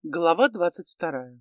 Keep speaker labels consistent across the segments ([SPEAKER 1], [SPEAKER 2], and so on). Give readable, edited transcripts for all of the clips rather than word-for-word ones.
[SPEAKER 1] Глава 22.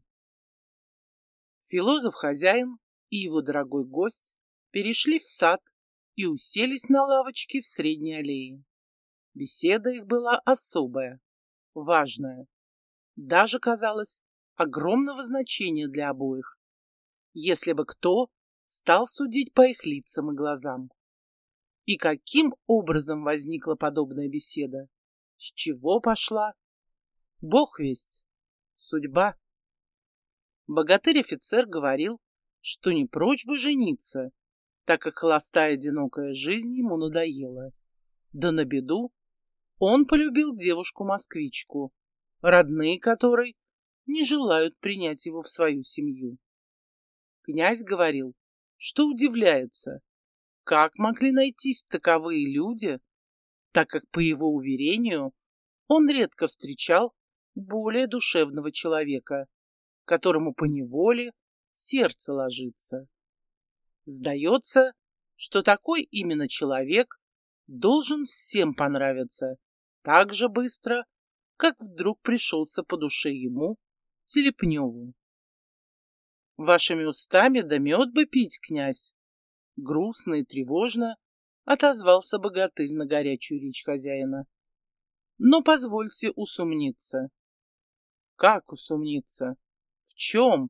[SPEAKER 1] Философ-хозяин и его дорогой гость перешли в сад и уселись на лавочке в средней аллее. Беседа их была особая, важная, даже, казалось, огромного значения для обоих, если бы кто стал судить по их лицам и глазам. И каким образом возникла подобная беседа? С чего пошла? Бог весть. Судьба. Богатырь-офицер говорил, что не прочь бы жениться, так как холостая одинокая жизнь ему надоела. Да на беду он полюбил девушку-москвичку, родные которой не желают принять его в свою семью. Князь говорил, что удивляется, как могли найтись таковые люди, так как, по его уверению, он редко встречал более душевного человека, которому поневоле сердце ложится. Сдается, что такой именно человек должен всем понравиться так же быстро, как вдруг пришелся по душе ему, Телепневу. «Вашими устами да мед бы пить, князь!» Грустно и тревожно отозвался богатырь на горячую речь хозяина. «Но позвольте усомниться». «Как усомниться? В чем?»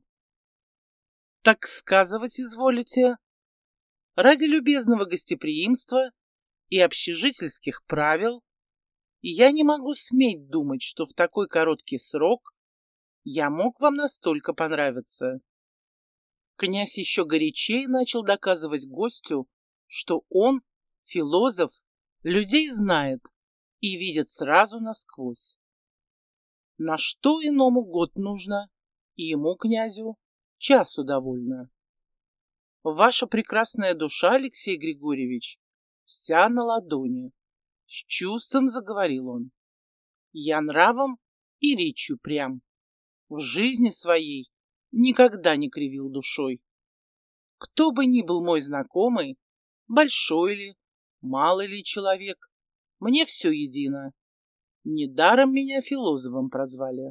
[SPEAKER 1] «Так сказывать изволите. Ради любезного гостеприимства и общежительских правил я не могу сметь думать, что в такой короткий срок я мог вам настолько понравиться». Князь еще горячее начал доказывать гостю, что он, философ, людей знает и видит сразу насквозь. На что иному год нужно, и ему, князю, часу довольно. Ваша прекрасная душа, Алексей Григорьевич, вся на ладони. С чувством заговорил он. Я нравом и речью прям. В жизни своей никогда не кривил душой. Кто бы ни был мой знакомый, большой ли, малый ли человек, мне все едино. Недаром меня философом прозвали.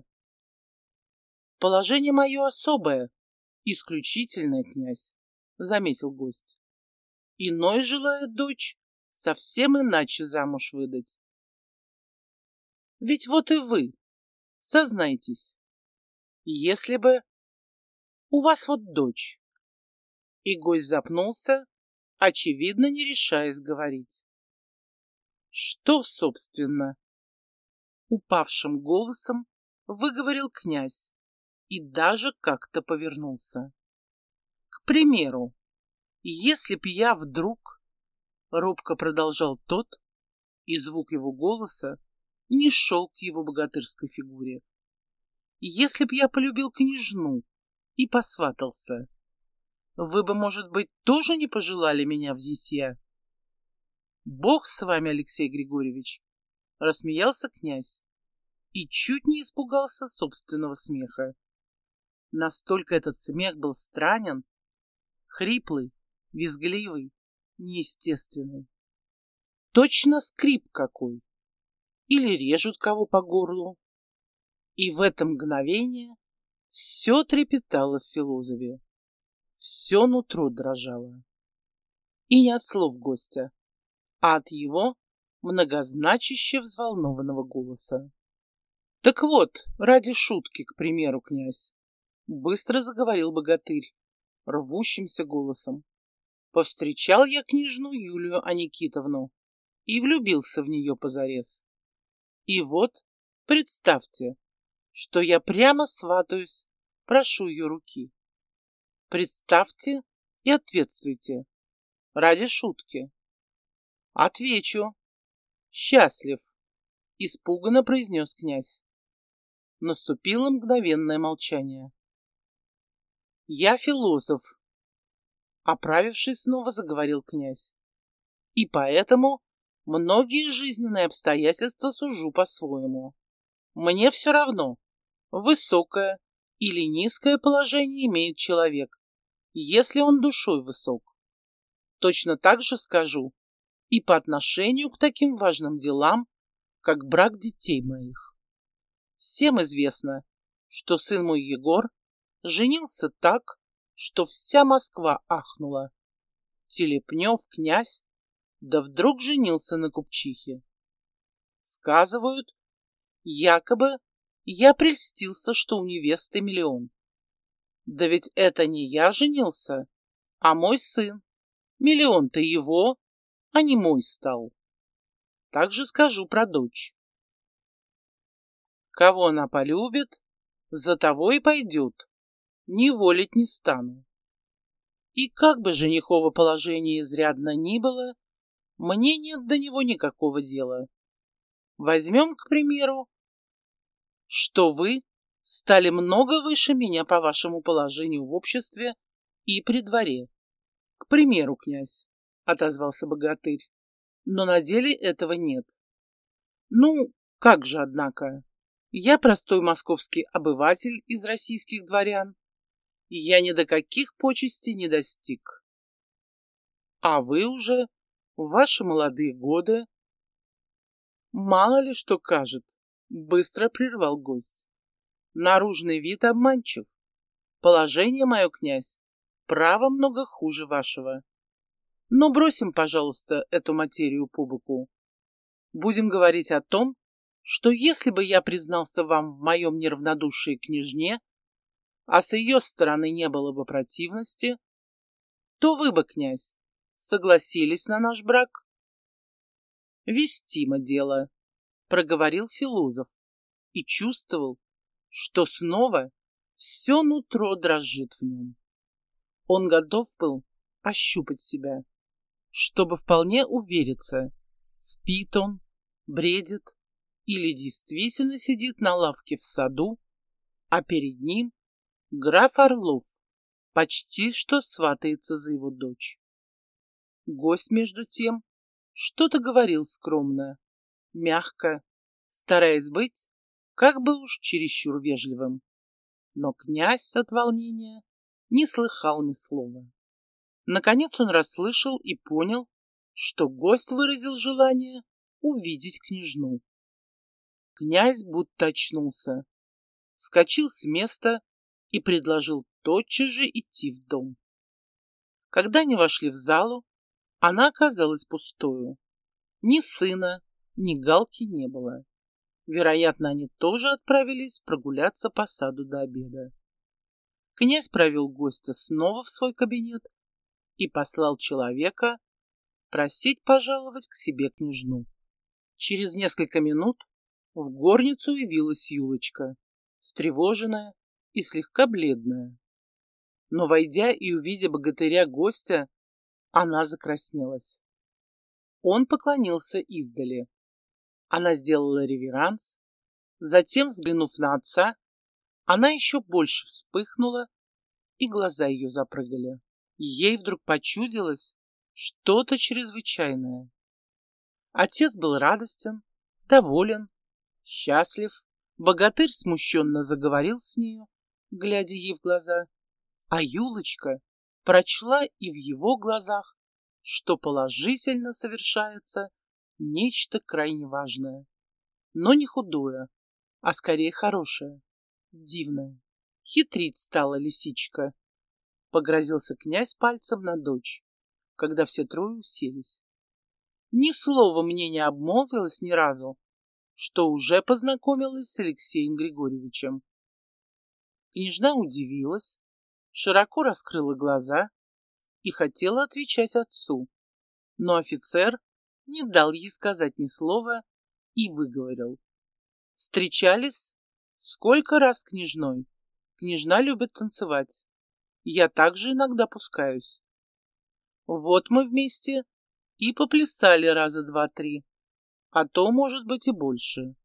[SPEAKER 1] Положение мое особое, исключительное, князь, заметил гость. Иной желает дочь совсем иначе замуж выдать. Ведь вот и вы, сознайтесь, если бы у вас вот дочь. И гость запнулся, очевидно, не решаясь говорить. Что, собственно? Упавшим голосом выговорил князь и даже как-то повернулся. К примеру, если б я вдруг, робко продолжал тот, и звук его голоса не шел к его богатырской фигуре. Если б я полюбил княжну и посватался, вы бы, может быть, тоже не пожелали меня в зятья? Бог с вами, Алексей Григорьевич, рассмеялся князь и чуть не испугался собственного смеха. Настолько этот смех был странен, хриплый, визгливый, неестественный. Точно скрип какой. Или режут кого по горлу. И в это мгновение все трепетало в философе. Все нутро дрожало. И не от слов гостя, а от его многозначище взволнованного голоса. Так вот, ради шутки, к примеру, князь, быстро заговорил богатырь, рвущимся голосом. Повстречал я княжну Юлию Аникитовну и влюбился в нее позарез. И вот, представьте, что я прямо сватаюсь, прошу ее руки. Представьте и ответствуйте. Ради шутки. Отвечу. Счастлив, испуганно произнес князь. Наступило мгновенное молчание. Я философ, оправившись, снова заговорил князь. И поэтому многие жизненные обстоятельства сужу по-своему. Мне все равно, высокое или низкое положение имеет человек, если он душой высок. Точно так же скажу и по отношению к таким важным делам, как брак детей моих. Всем известно, что сын мой Егор женился так, что вся Москва ахнула. Телепнев, князь, да вдруг женился на купчихе. Сказывают, якобы я прельстился, что у невесты миллион. Да ведь это не я женился, а мой сын. Миллион-то его, а не мой стал. Так же скажу про дочь. Кого она полюбит, за того и пойдет. Не волить не стану. И как бы женихово положение изрядно ни было, мне нет до него никакого дела. Возьмем, к примеру, что вы стали много выше меня по вашему положению в обществе и при дворе. К примеру, князь, — отозвался богатырь, — но на деле этого нет. Ну, как же, однако, я простой московский обыватель из российских дворян, и я ни до каких почестей не достиг. А вы уже в ваши молодые годы... Мало ли что кажет, быстро прервал гость. Наружный вид обманчив. Положение мое, князь, право много хуже вашего. Но бросим, пожалуйста, эту материю по боку. Будем говорить о том, что если бы я признался вам в моем неравнодушии к княжне, а с ее стороны не было бы противности, то вы бы, князь, согласились на наш брак? Вестимо дело, проговорил философ и чувствовал, что снова все нутро дрожит в нем. Он готов был ощупать себя, чтобы вполне увериться, спит он, бредит или действительно сидит на лавке в саду, а перед ним граф Орлов почти что сватается за его дочь. Гость, между тем, что-то говорил скромно, мягко, стараясь быть как бы уж чересчур вежливым. Но князь от волнения не слыхал ни слова. Наконец он расслышал и понял, что гость выразил желание увидеть княжну. Князь будто очнулся, вскочил с места и предложил тотчас же идти в дом. Когда они вошли в залу, она оказалась пустою. Ни сына, ни Галки не было. Вероятно, они тоже отправились прогуляться по саду до обеда. Князь провел гостя снова в свой кабинет и послал человека просить пожаловать к себе княжну. Через несколько минут в горницу явилась Юлочка, встревоженная и слегка бледная. Но, войдя и увидя богатыря гостя, она закраснелась. Он поклонился издали. Она сделала реверанс, затем, взглянув на отца, она еще больше вспыхнула, и глаза ее запрыгали. Ей вдруг почудилось что-то чрезвычайное. Отец был радостен, доволен, счастлив. Богатырь смущенно заговорил с нею, глядя ей в глаза, а Юлочка прочла и в его глазах, что положительно совершается нечто крайне важное, но не худое, а скорее хорошее, дивное. Хитрить стала лисичка. Погрозился князь пальцем на дочь, когда все трое уселись. Ни слова мне не обмолвилась ни разу, что уже познакомилась с Алексеем Григорьевичем. Княжна удивилась, широко раскрыла глаза и хотела отвечать отцу, но офицер не дал ей сказать ни слова и выговорил. Встречались сколько раз с княжной. Княжна любит танцевать. Я также иногда пускаюсь. Вот мы вместе и поплясали раза два-три, а то, может быть, и больше.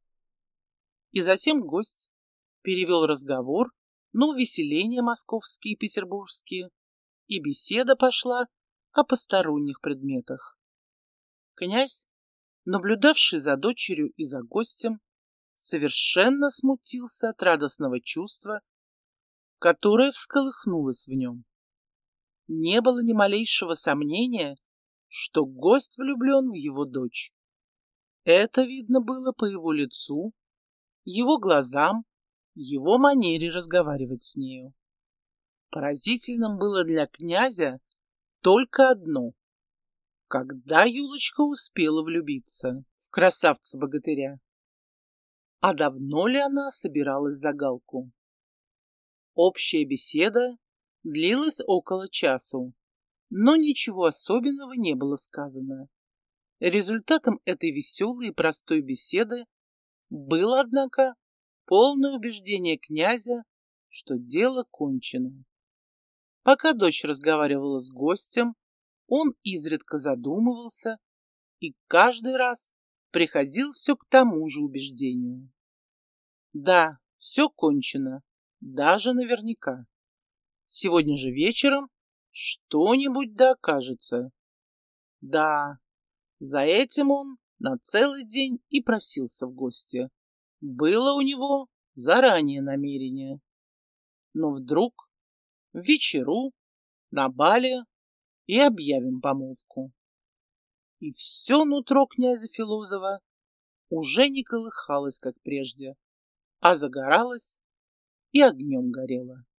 [SPEAKER 1] И затем гость перевел разговор на увеселения московские и петербургские, и беседа пошла о посторонних предметах. Князь, наблюдавший за дочерью и за гостем, совершенно смутился от радостного чувства, которое всколыхнулось в нем. Не было ни малейшего сомнения, что гость влюблен в его дочь. Это видно было по его лицу, его глазам, его манере разговаривать с нею. Поразительным было для князя только одно: когда Юлочка успела влюбиться в красавца-богатыря. А давно ли она собиралась за Галку? Общая беседа длилась около часу, но ничего особенного не было сказано. Результатом этой веселой и простой беседы было, однако, полное убеждение князя, что дело кончено. Пока дочь разговаривала с гостем, он изредка задумывался и каждый раз приходил все к тому же убеждению. Да, все кончено, даже наверняка. Сегодня же вечером что-нибудь да окажется. Да, за этим он на целый день и просился в гости. Было у него заранее намерение. Но вдруг в вечеру на бале и объявим помолвку. И все нутро князя Филозова уже не колыхалось, как прежде, а загоралось и огнем горело.